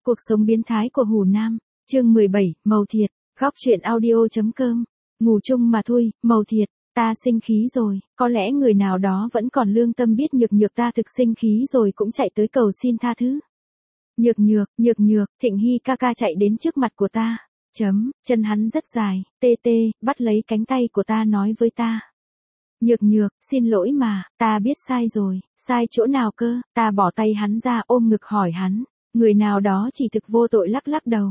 Cuộc sống biến thái của Hồ Nam, chương 17, Màu Thiệt, góc truyện audio.com. Ngủ chung mà thôi, Màu Thiệt, ta sinh khí rồi, có lẽ người nào đó vẫn còn lương tâm biết nhược ta thực sinh khí rồi cũng chạy tới cầu xin tha thứ. Nhược, Thịnh Hy ca ca chạy đến trước mặt của ta. Chân hắn rất dài, bắt lấy cánh tay của ta nói với ta. Nhược, xin lỗi mà, ta biết sai rồi, sai chỗ nào cơ, ta bỏ tay hắn ra ôm ngực hỏi hắn. Người nào đó chỉ thực vô tội lắc đầu.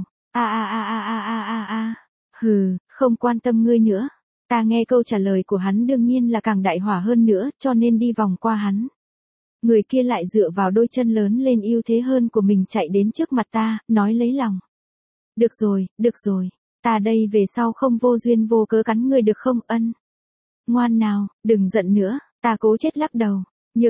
Hừ, không quan tâm ngươi nữa. Ta nghe câu trả lời của hắn đương nhiên là càng đại hỏa hơn nữa, cho nên đi vòng qua hắn. Người kia lại dựa vào đôi chân lớn lên ưu thế hơn của mình chạy đến trước mặt ta, nói lấy lòng. Được rồi, ta đây về sau không vô duyên vô cớ cắn ngươi được không ân? Ngoan nào, đừng giận nữa, ta cố chết lắc đầu. Nhược.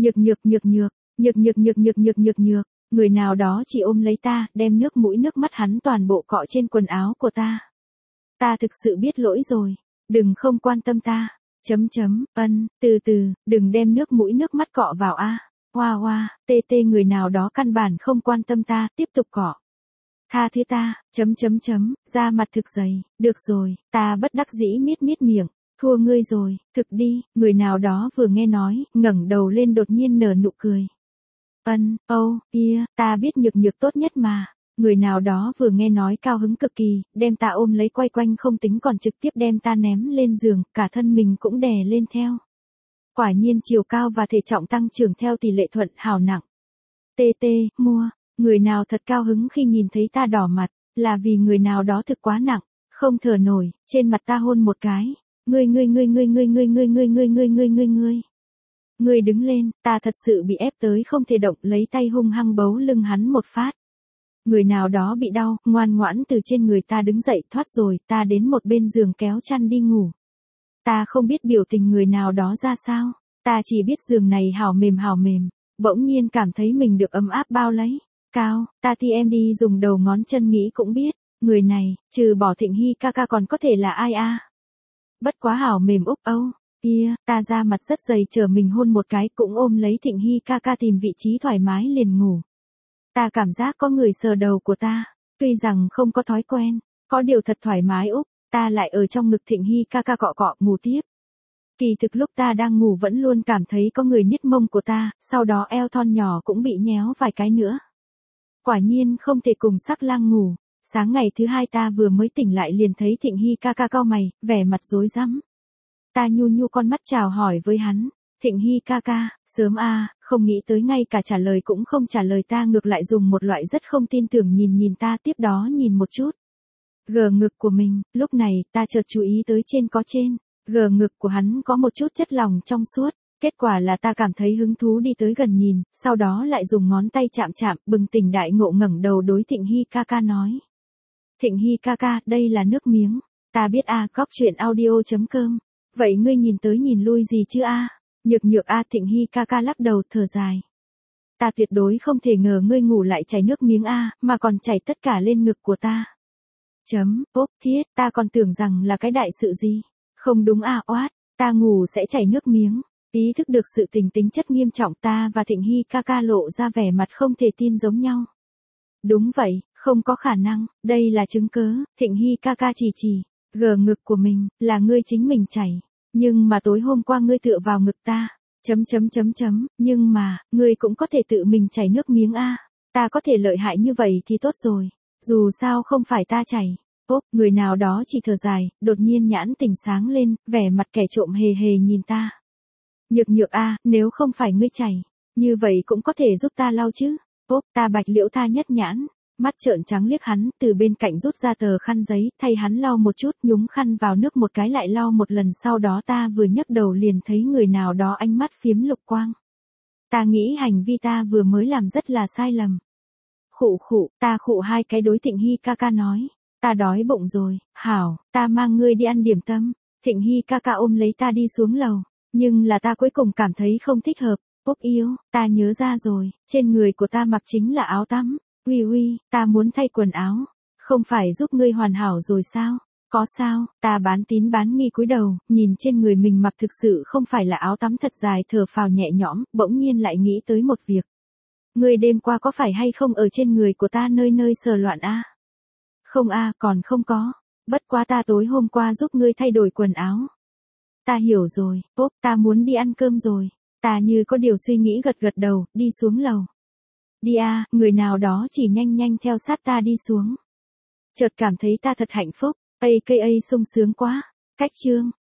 Người nào đó chỉ ôm lấy ta, đem nước mũi nước mắt hắn toàn bộ cọ trên quần áo của ta. Ta thực sự biết lỗi rồi, đừng không quan tâm ta. Từ từ, đừng đem nước mũi nước mắt cọ vào a. Hoa, người nào đó căn bản không quan tâm ta, tiếp tục cọ. Tha thứ ta, da mặt thực dày, được rồi, ta bất đắc dĩ miết miệng, thua ngươi rồi, thực đi, người nào đó vừa nghe nói, ngẩng đầu lên đột nhiên nở nụ cười. Ta biết nhược tốt nhất mà. Người nào đó vừa nghe nói cao hứng cực kỳ, đem ta ôm lấy quay quanh không tính còn trực tiếp đem ta ném lên giường, cả thân mình cũng đè lên theo. Quả nhiên chiều cao và thể trọng tăng trưởng theo tỷ lệ thuận hào nặng. Mua, người nào thật cao hứng khi nhìn thấy ta đỏ mặt, là vì người nào đó thực quá nặng, không thở nổi, trên mặt ta hôn một cái. Ngươi. Ngươi đứng lên, ta thật sự bị ép tới không thể động, lấy tay hung hăng bấu lưng hắn một phát. Người nào đó bị đau, ngoan ngoãn từ trên người ta đứng dậy thoát rồi, ta đến một bên giường kéo chăn đi ngủ. Ta không biết biểu tình người nào đó ra sao, ta chỉ biết giường này hào mềm, bỗng nhiên cảm thấy mình được ấm áp bao lấy. Cao, ta thì em đi dùng đầu ngón chân nghĩ cũng biết, người này, trừ bỏ Thịnh Hy ca ca còn có thể là ai a? Bất quá hào mềm úc âu. Ta ra mặt rất dày chờ mình hôn một cái cũng ôm lấy Thịnh Hy ca ca tìm vị trí thoải mái liền ngủ. Ta cảm giác có người sờ đầu của ta, tuy rằng không có thói quen, có điều thật thoải mái úc, ta lại ở trong ngực Thịnh Hy ca ca cọ ngủ tiếp. Kỳ thực lúc ta đang ngủ vẫn luôn cảm thấy có người nhích mông của ta, sau đó eo thon nhỏ cũng bị nhéo vài cái nữa. Quả nhiên không thể cùng sắc lang ngủ, sáng ngày thứ hai ta vừa mới tỉnh lại liền thấy Thịnh Hy ca ca cau mày, vẻ mặt rối rắm. Ta nhu con mắt chào hỏi với hắn, Thịnh Hy ca ca, sớm không nghĩ tới ngay cả trả lời cũng không trả lời ta ngược lại dùng một loại rất không tin tưởng nhìn ta tiếp đó nhìn một chút. Gờ ngực của mình, lúc này ta chợt chú ý tới trên gờ ngực của hắn có một chút chất lỏng trong suốt, kết quả là ta cảm thấy hứng thú đi tới gần nhìn, sau đó lại dùng ngón tay chạm, bừng tỉnh đại ngộ ngẩng đầu đối Thịnh Hy ca ca nói. Thịnh Hy ca ca, đây là nước miếng, ta biết góc truyện audio.com. Vậy ngươi nhìn tới nhìn lui gì chứ Nhược Thịnh Hy ca ca lắc đầu thở dài. Ta tuyệt đối không thể ngờ ngươi ngủ lại chảy nước miếng mà còn chảy tất cả lên ngực của ta. Thiết, ta còn tưởng rằng là cái đại sự gì. Không đúng oát, ta ngủ sẽ chảy nước miếng. Ý thức được sự tính chất nghiêm trọng ta và Thịnh Hy ca ca lộ ra vẻ mặt không thể tin giống nhau. Đúng vậy, không có khả năng, đây là chứng cớ, Thịnh Hy ca ca chỉ. Gờ ngực của mình, là ngươi chính mình chảy. Nhưng mà tối hôm qua ngươi tựa vào ngực ta. Nhưng mà, ngươi cũng có thể tự mình chảy nước miếng Ta có thể lợi hại như vậy thì tốt rồi. Dù sao không phải ta chảy. Người nào đó chỉ thở dài, đột nhiên nhãn tỉnh sáng lên, vẻ mặt kẻ trộm hề nhìn ta. Nhược nếu không phải ngươi chảy, như vậy cũng có thể giúp ta lau chứ. Ta bạch liễu tha nhất nhãn. Mắt trợn trắng liếc hắn, từ bên cạnh rút ra tờ khăn giấy, thay hắn lau một chút, nhúng khăn vào nước một cái lại lau một lần, sau đó ta vừa nhấc đầu liền thấy người nào đó ánh mắt phiếm lục quang. Ta nghĩ hành vi ta vừa mới làm rất là sai lầm. Ta khụ hai cái đối Thịnh Hy ca ca nói, ta đói bụng rồi, hảo, ta mang ngươi đi ăn điểm tâm. Thịnh Hy ca ca ôm lấy ta đi xuống lầu, nhưng là ta cuối cùng cảm thấy không thích hợp. Yêu, ta nhớ ra rồi, trên người của ta mặc chính là áo tắm. Uy, ta muốn thay quần áo, không phải giúp ngươi hoàn hảo rồi sao? Có sao? Ta bán tín bán nghi cúi đầu, nhìn trên người mình mặc thực sự không phải là áo tắm thật dài, thở phào nhẹ nhõm, bỗng nhiên lại nghĩ tới một việc. Ngươi đêm qua có phải hay không ở trên người của ta nơi nơi sờ loạn a? Không a, còn không có. Bất quá ta tối hôm qua giúp ngươi thay đổi quần áo. Ta hiểu rồi, Pop, ta muốn đi ăn cơm rồi. Ta như có điều suy nghĩ gật gật đầu, đi xuống lầu. Đi a, người nào đó chỉ nhanh nhanh theo sát ta đi xuống. Chợt cảm thấy ta thật hạnh phúc, aka sung sướng quá. Cách chương